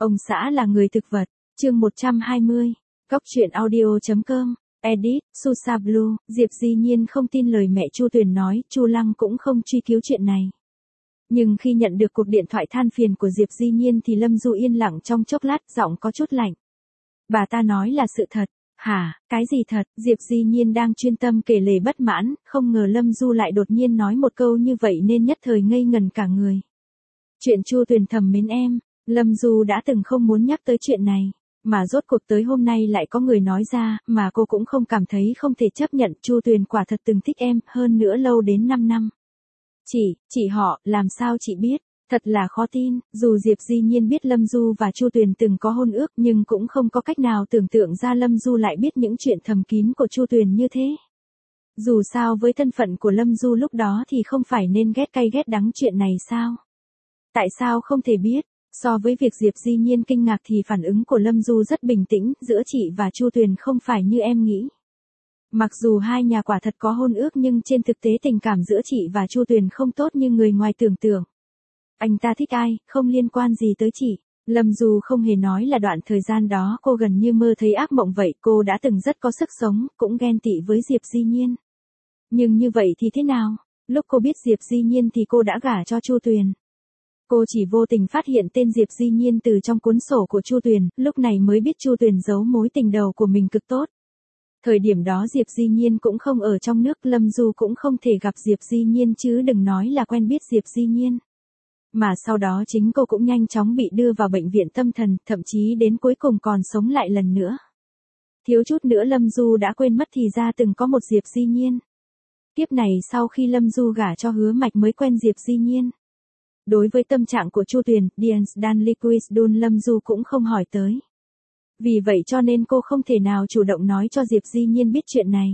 Ông xã là người thực vật. Chương 120. Cóc truyện audio.com. Edit, Susa Blue. Diệp Di Nhiên không tin lời mẹ Chu Tuyền nói, Chu Lăng cũng không truy cứu chuyện này. Nhưng khi nhận được cuộc điện thoại than phiền của Diệp Di Nhiên thì Lâm Du yên lặng trong chốc lát, giọng có chút lạnh. Bà ta nói là sự thật. Hả, cái gì thật? Diệp Di Nhiên đang chuyên tâm kể lể bất mãn, không ngờ Lâm Du lại đột nhiên nói một câu như vậy nên nhất thời ngây ngần cả người. Chuyện Chu Tuyền thầm mến em, Lâm Du đã từng không muốn nhắc tới chuyện này, mà rốt cuộc tới hôm nay lại có người nói ra, mà cô cũng không cảm thấy không thể chấp nhận. Chu Tuyền quả thật từng thích em, hơn nữa lâu đến 5 năm. Chị họ, làm sao chị biết? Thật là khó tin, dù Diệp Di Nhiên biết Lâm Du và Chu Tuyền từng có hôn ước nhưng cũng không có cách nào tưởng tượng ra Lâm Du lại biết những chuyện thầm kín của Chu Tuyền như thế. Dù sao với thân phận của Lâm Du lúc đó thì không phải nên ghét cay ghét đắng chuyện này sao? Tại sao không thể biết? So với việc Diệp Di Nhiên kinh ngạc thì phản ứng của Lâm Du rất bình tĩnh, giữa chị và Chu Tuyền không phải như em nghĩ. Mặc dù hai nhà quả thật có hôn ước nhưng trên thực tế tình cảm giữa chị và Chu Tuyền không tốt như người ngoài tưởng tượng. Anh ta thích ai, không liên quan gì tới chị. Lâm Du không hề nói là đoạn thời gian đó cô gần như mơ thấy ác mộng vậy, cô đã từng rất có sức sống, cũng ghen tị với Diệp Di Nhiên. Nhưng như vậy thì thế nào? Lúc cô biết Diệp Di Nhiên thì cô đã gả cho Chu Tuyền. Cô chỉ vô tình phát hiện tên Diệp Di Nhiên từ trong cuốn sổ của Chu Tuyền, lúc này mới biết Chu Tuyền giấu mối tình đầu của mình cực tốt. Thời điểm đó Diệp Di Nhiên cũng không ở trong nước, Lâm Du cũng không thể gặp Diệp Di Nhiên chứ đừng nói là quen biết Diệp Di Nhiên. Mà sau đó chính cô cũng nhanh chóng bị đưa vào bệnh viện tâm thần, thậm chí đến cuối cùng còn sống lại lần nữa. Thiếu chút nữa Lâm Du đã quên mất thì ra từng có một Diệp Di Nhiên. Kiếp này sau khi Lâm Du gả cho Hứa Mạch mới quen Diệp Di Nhiên. Đối với tâm trạng của Chu Tuyền, Diane Dan Liquid Dun Lâm Du cũng không hỏi tới. Vì vậy cho nên cô không thể nào chủ động nói cho Diệp Di Nhiên biết chuyện này.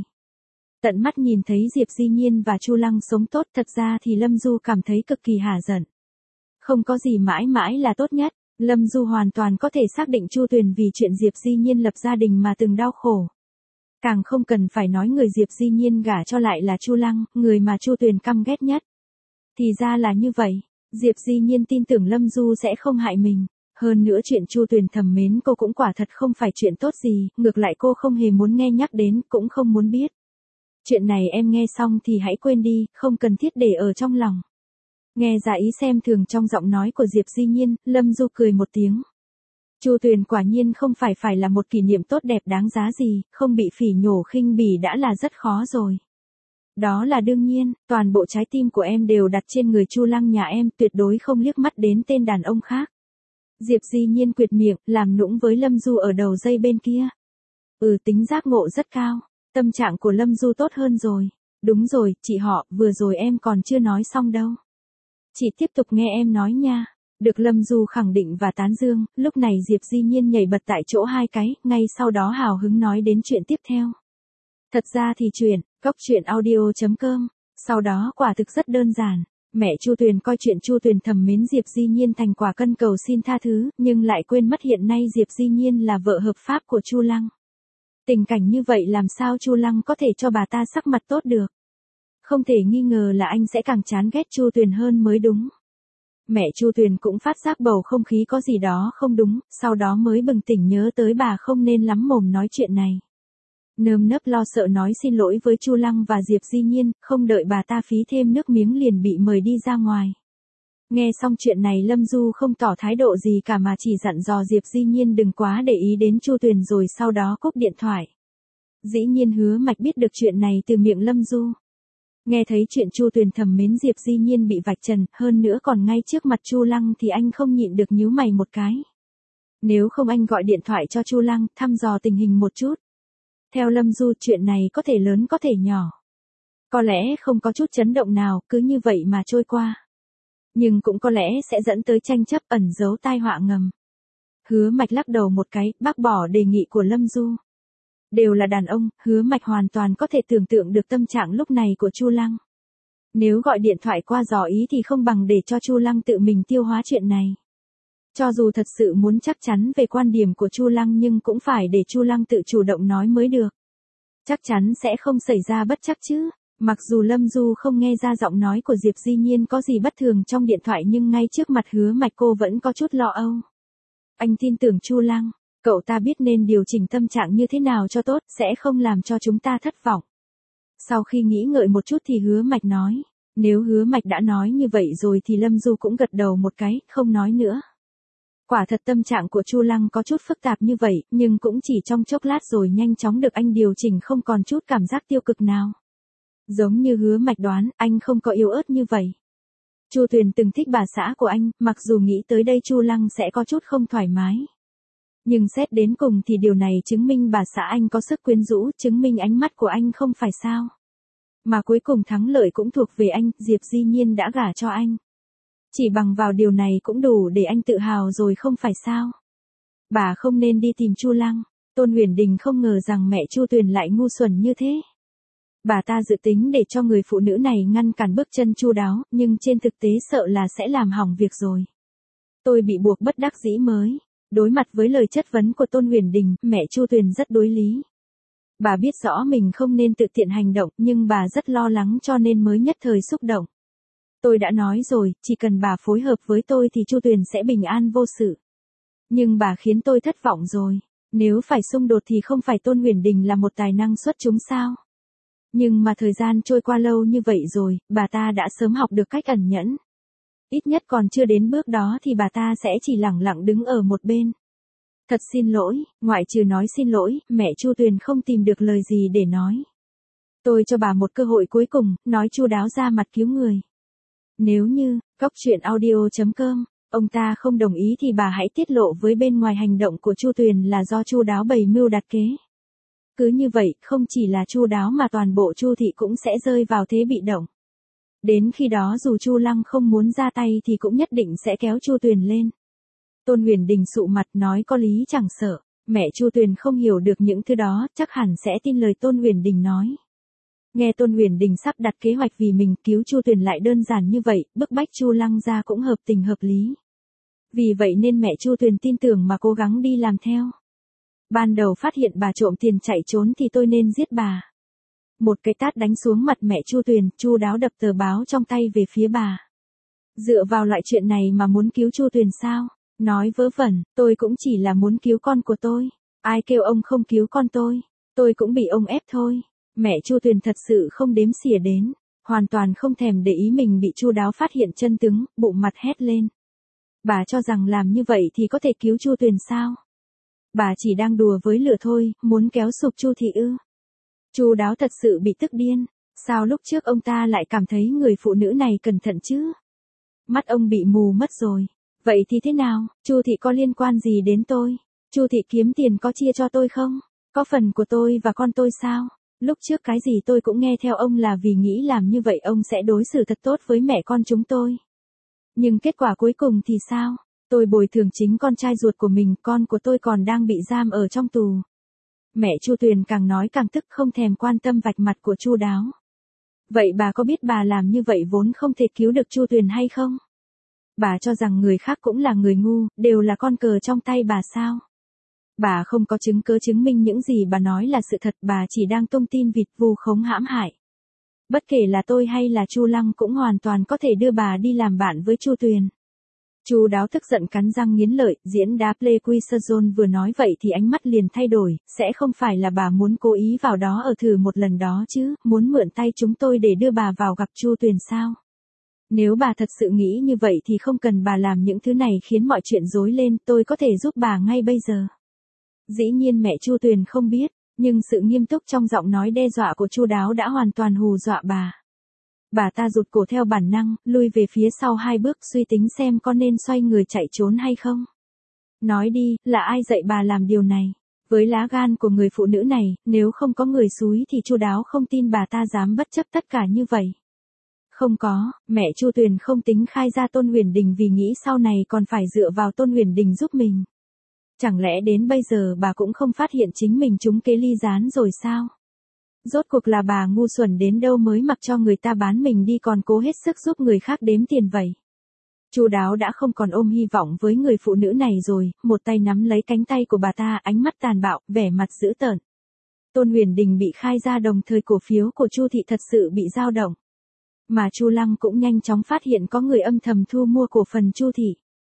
Tận mắt nhìn thấy Diệp Di Nhiên và Chu Lăng sống tốt, thật ra thì Lâm Du cảm thấy cực kỳ hả giận. Không có gì mãi mãi là tốt nhất, Lâm Du hoàn toàn có thể xác định Chu Tuyền vì chuyện Diệp Di Nhiên lập gia đình mà từng đau khổ. Càng không cần phải nói người Diệp Di Nhiên gả cho lại là Chu Lăng, người mà Chu Tuyền căm ghét nhất. Thì ra là như vậy, Diệp Di Nhiên tin tưởng Lâm Du sẽ không hại mình. Hơn nữa chuyện Chu Tuyền thầm mến cô cũng quả thật không phải chuyện tốt gì, ngược lại cô không hề muốn nghe nhắc đến, cũng không muốn biết. Chuyện này em nghe xong thì hãy quên đi, không cần thiết để ở trong lòng. Nghe ra ý xem thường trong giọng nói của Diệp Di Nhiên, Lâm Du cười một tiếng. Chu Tuyền quả nhiên không phải là một kỷ niệm tốt đẹp đáng giá gì, không bị phỉ nhổ khinh bỉ đã là rất khó rồi. Đó là đương nhiên, toàn bộ trái tim của em đều đặt trên người Chu Lăng nhà em, tuyệt đối không liếc mắt đến tên đàn ông khác. Diệp Di Nhiên quyệt miệng, làm nũng với Lâm Du ở đầu dây bên kia. Tính giác ngộ rất cao, tâm trạng của Lâm Du tốt hơn rồi. Đúng rồi, chị họ, vừa rồi em còn chưa nói xong đâu. Chị tiếp tục nghe em nói nha. Được Lâm Du khẳng định và tán dương, lúc này Diệp Di Nhiên nhảy bật tại chỗ hai cái, ngay sau đó hào hứng nói đến chuyện tiếp theo. Thật ra thì cóc truyện audio.com, sau đó quả thực rất đơn giản. Mẹ Chu Tuyền coi chuyện Chu Tuyền thầm mến Diệp Di Nhiên thành quả cân cầu xin tha thứ, nhưng lại quên mất hiện nay Diệp Di Nhiên là vợ hợp pháp của Chu Lăng. Tình cảnh như vậy làm sao Chu Lăng có thể cho bà ta sắc mặt tốt được? Không thể nghi ngờ là anh sẽ càng chán ghét Chu Tuyền hơn mới đúng. Mẹ Chu Tuyền cũng phát giác bầu không khí có gì đó không đúng, sau đó mới bừng tỉnh nhớ tới bà không nên lắm mồm nói chuyện này. Nơm nớp lo sợ nói xin lỗi với Chu Lăng và Diệp Di Nhiên, không đợi bà ta phí thêm nước miếng liền bị mời đi ra ngoài. Nghe xong chuyện này Lâm Du không tỏ thái độ gì cả mà chỉ dặn dò Diệp Di Nhiên đừng quá để ý đến Chu Tuyền rồi sau đó cúp điện thoại. Dĩ nhiên Hứa Mạch biết được chuyện này từ miệng Lâm Du. Nghe thấy chuyện Chu Tuyền thầm mến Diệp Di Nhiên bị vạch trần, hơn nữa còn ngay trước mặt Chu Lăng thì anh không nhịn được nhíu mày một cái. Nếu không anh gọi điện thoại cho Chu Lăng, thăm dò tình hình một chút. Theo Lâm Du chuyện này có thể lớn có thể nhỏ. Có lẽ không có chút chấn động nào, cứ như vậy mà trôi qua. Nhưng cũng có lẽ sẽ dẫn tới tranh chấp ẩn giấu tai họa ngầm. Hứa Mạch lắc đầu một cái, bác bỏ đề nghị của Lâm Du. Đều là đàn ông, Hứa Mạch hoàn toàn có thể tưởng tượng được tâm trạng lúc này của Chu Lăng. Nếu gọi điện thoại qua dò ý thì không bằng để cho Chu Lăng tự mình tiêu hóa chuyện này. Cho dù thật sự muốn chắc chắn về quan điểm của Chu Lăng nhưng cũng phải để Chu Lăng tự chủ động nói mới được. Chắc chắn sẽ không xảy ra bất trắc chứ. Mặc dù Lâm Du không nghe ra giọng nói của Diệp Di Nhiên có gì bất thường trong điện thoại nhưng ngay trước mặt Hứa Mạch cô vẫn có chút lo âu. Anh tin tưởng Chu Lăng, cậu ta biết nên điều chỉnh tâm trạng như thế nào cho tốt, sẽ không làm cho chúng ta thất vọng. Sau khi nghĩ ngợi một chút thì Hứa Mạch nói, nếu Hứa Mạch đã nói như vậy rồi thì Lâm Du cũng gật đầu một cái, không nói nữa. Quả thật tâm trạng của Chu Lăng có chút phức tạp như vậy, nhưng cũng chỉ trong chốc lát rồi nhanh chóng được anh điều chỉnh, không còn chút cảm giác tiêu cực nào. Giống như Hứa Mạch đoán, anh không có yếu ớt như vậy. Chu Tuyền từng thích bà xã của anh, mặc dù nghĩ tới đây Chu Lăng sẽ có chút không thoải mái. Nhưng xét đến cùng thì điều này chứng minh bà xã anh có sức quyến rũ, chứng minh ánh mắt của anh không phải sao. Mà cuối cùng thắng lợi cũng thuộc về anh, Diệp Di Nhiên đã gả cho anh. Chỉ bằng vào điều này cũng đủ để anh tự hào rồi không phải sao. Bà không nên đi tìm Chu Lăng. Tôn Huyền Đình không ngờ rằng mẹ Chu Tuyền lại ngu xuẩn như thế. Bà ta dự tính để cho người phụ nữ này ngăn cản bước chân chu đáo, nhưng trên thực tế sợ là sẽ làm hỏng việc rồi. Tôi bị buộc bất đắc dĩ mới. Đối mặt với lời chất vấn của Tôn Huyền Đình, mẹ Chu Tuyền rất đối lý. Bà biết rõ mình không nên tự tiện hành động, nhưng bà rất lo lắng cho nên mới nhất thời xúc động. Tôi đã nói rồi, chỉ cần bà phối hợp với tôi thì Chu Tuyền sẽ bình an vô sự. Nhưng bà khiến tôi thất vọng rồi. Nếu phải xung đột thì không phải Tôn Huyền Đình là một tài năng xuất chúng sao? Nhưng mà thời gian trôi qua lâu như vậy rồi, bà ta đã sớm học được cách ẩn nhẫn. Ít nhất còn chưa đến bước đó thì bà ta sẽ chỉ lẳng lặng đứng ở một bên. Thật xin lỗi, ngoại trừ nói xin lỗi, mẹ Chu Tuyền không tìm được lời gì để nói. Tôi cho bà một cơ hội cuối cùng, nói chu đáo ra mặt cứu người. Nếu như, coctruyện.audio.com, ông ta không đồng ý thì bà hãy tiết lộ với bên ngoài hành động của Chu Tuyền là do chu đáo bày mưu đặt kế. Cứ như vậy, không chỉ là chu đáo mà toàn bộ Chu thị cũng sẽ rơi vào thế bị động. Đến khi đó dù Chu Lăng không muốn ra tay thì cũng nhất định sẽ kéo Chu Tuyền lên. Tôn Huyền Đình sụ mặt nói có lý chẳng sợ, mẹ Chu Tuyền không hiểu được những thứ đó, chắc hẳn sẽ tin lời Tôn Huyền Đình nói. Nghe Tôn Huyền Đình sắp đặt kế hoạch vì mình cứu Chu Tuyền lại đơn giản như vậy, bức bách Chu Lăng ra cũng hợp tình hợp lý. Vì vậy nên mẹ Chu Tuyền tin tưởng mà cố gắng đi làm theo. Ban đầu phát hiện bà trộm tiền chạy trốn thì tôi nên giết bà. Một cái tát đánh xuống mặt mẹ Chu Tuyền, chu đáo đập tờ báo trong tay về phía bà. Dựa vào loại chuyện này mà muốn cứu Chu Tuyền sao? Nói vớ vẩn, tôi cũng chỉ là muốn cứu con của tôi. Ai kêu ông không cứu con tôi cũng bị ông ép thôi. Mẹ Chu Tuyền thật sự không đếm xỉa đến, hoàn toàn không thèm để ý mình bị chu đáo phát hiện chân tướng, bụng mặt hét lên. Bà cho rằng làm như vậy thì có thể cứu Chu Tuyền sao? Bà chỉ đang đùa với lửa thôi, muốn kéo sụp Chu thị ư? Chu đáo thật sự bị tức điên, sao lúc trước ông ta lại cảm thấy người phụ nữ này cẩn thận chứ? Mắt ông bị mù mất rồi. Vậy thì thế nào, Chu thị có liên quan gì đến tôi? Chu thị kiếm tiền có chia cho tôi không? Có phần của tôi và con tôi sao? Lúc trước cái gì tôi cũng nghe theo ông là vì nghĩ làm như vậy ông sẽ đối xử thật tốt với mẹ con chúng tôi. Nhưng kết quả cuối cùng thì sao? Tôi bồi thường chính con trai ruột của mình, con của tôi còn đang bị giam ở trong tù. Mẹ Chu Tuyền càng nói càng tức, không thèm quan tâm vạch mặt của chu đáo. Vậy bà có biết bà làm như vậy vốn không thể cứu được Chu Tuyền hay không? Bà cho rằng người khác cũng là người ngu, đều là con cờ trong tay bà sao? Bà không có chứng cứ chứng minh những gì bà nói là sự thật, bà chỉ đang tung tin vịt vu khống hãm hại. Bất kể là tôi hay là Chu Lăng cũng hoàn toàn có thể đưa bà đi làm bạn với Chu Tuyền. Chu đáo tức giận cắn răng nghiến lợi, diễn đá Pleiquisazone vừa nói vậy thì ánh mắt liền thay đổi, sẽ không phải là bà muốn cố ý vào đó ở thử một lần đó chứ, muốn mượn tay chúng tôi để đưa bà vào gặp Chu Tuyền sao? Nếu bà thật sự nghĩ như vậy thì không cần bà làm những thứ này khiến mọi chuyện rối lên, tôi có thể giúp bà ngay bây giờ. Dĩ nhiên mẹ Chu Tuyền không biết, nhưng sự nghiêm túc trong giọng nói đe dọa của Chu đáo đã hoàn toàn hù dọa bà. Bà ta rụt cổ theo bản năng, lui về phía sau 2 bước suy tính xem có nên xoay người chạy trốn hay không. Nói đi, là ai dạy bà làm điều này? Với lá gan của người phụ nữ này, nếu không có người xúi thì Chu đáo không tin bà ta dám bất chấp tất cả như vậy. Không có, mẹ Chu Tuyền không tính khai ra Tôn Huyền Đình vì nghĩ sau này còn phải dựa vào Tôn Huyền Đình giúp mình. Chẳng lẽ đến bây giờ bà cũng không phát hiện chính mình trúng kế ly gián rồi sao? Rốt cuộc là bà ngu xuẩn đến đâu mới mặc cho người ta bán mình đi còn cố hết sức giúp người khác đếm tiền vậy? Chu đáo đã không còn ôm hy vọng với người phụ nữ này rồi, một tay nắm lấy cánh tay của bà ta, ánh mắt tàn bạo, vẻ mặt dữ tợn. Tôn Huyền Đình bị khai ra đồng thời cổ phiếu của Chu thị thật sự bị dao động. Mà Chu Lăng cũng nhanh chóng phát hiện có người âm thầm thu mua cổ phần Chu thị.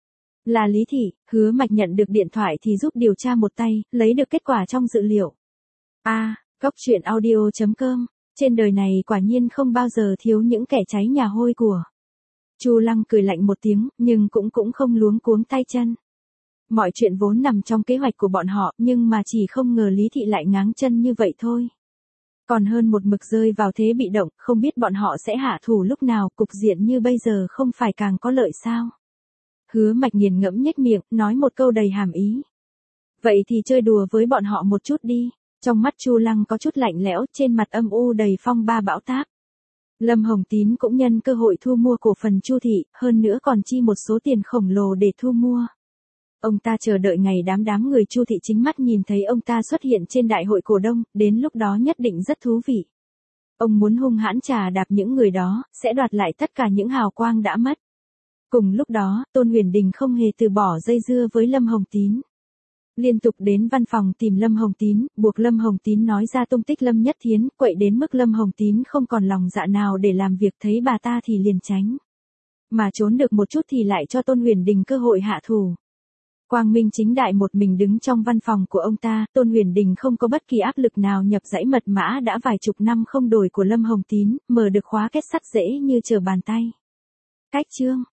Là Lý Thị, Hứa Mạch nhận được điện thoại thì giúp điều tra một tay, lấy được kết quả trong dữ liệu. Cóc truyện audio.com, trên đời này quả nhiên không bao giờ thiếu những kẻ cháy nhà hôi của. Chu Lăng cười lạnh một tiếng, nhưng cũng không luống cuống tay chân. Mọi chuyện vốn nằm trong kế hoạch của bọn họ, nhưng mà chỉ không ngờ Lý Thị lại ngáng chân như vậy thôi. Còn hơn một mực rơi vào thế bị động, không biết bọn họ sẽ hạ thủ lúc nào, cục diện như bây giờ không phải càng có lợi sao. Hứa Mạch nghiền ngẫm nhếch miệng, nói một câu đầy hàm ý. Vậy thì chơi đùa với bọn họ một chút đi. Trong mắt Chu Lăng có chút lạnh lẽo, trên mặt âm u đầy phong ba bão táp. Lâm Hồng Tín cũng nhân cơ hội thu mua cổ phần Chu thị, hơn nữa còn chi một số tiền khổng lồ để thu mua. Ông ta chờ đợi ngày đám người Chu thị chính mắt nhìn thấy ông ta xuất hiện trên đại hội cổ đông, đến lúc đó nhất định rất thú vị. Ông muốn hung hãn trà đạp những người đó, sẽ đoạt lại tất cả những hào quang đã mất. Cùng lúc đó, Tôn Huyền Đình không hề từ bỏ dây dưa với Lâm Hồng Tín. Liên tục đến văn phòng tìm Lâm Hồng Tín, buộc Lâm Hồng Tín nói ra tung tích Lâm Nhất Thiến, quậy đến mức Lâm Hồng Tín không còn lòng dạ nào để làm việc, thấy bà ta thì liền tránh. Mà trốn được một chút thì lại cho Tôn Huyền Đình cơ hội hạ thủ. Quang minh chính đại một mình đứng trong văn phòng của ông ta, Tôn Huyền Đình không có bất kỳ áp lực nào nhập dãy mật mã đã vài chục năm không đổi của Lâm Hồng Tín, mở được khóa kết sắt dễ như trở bàn tay. Cách chương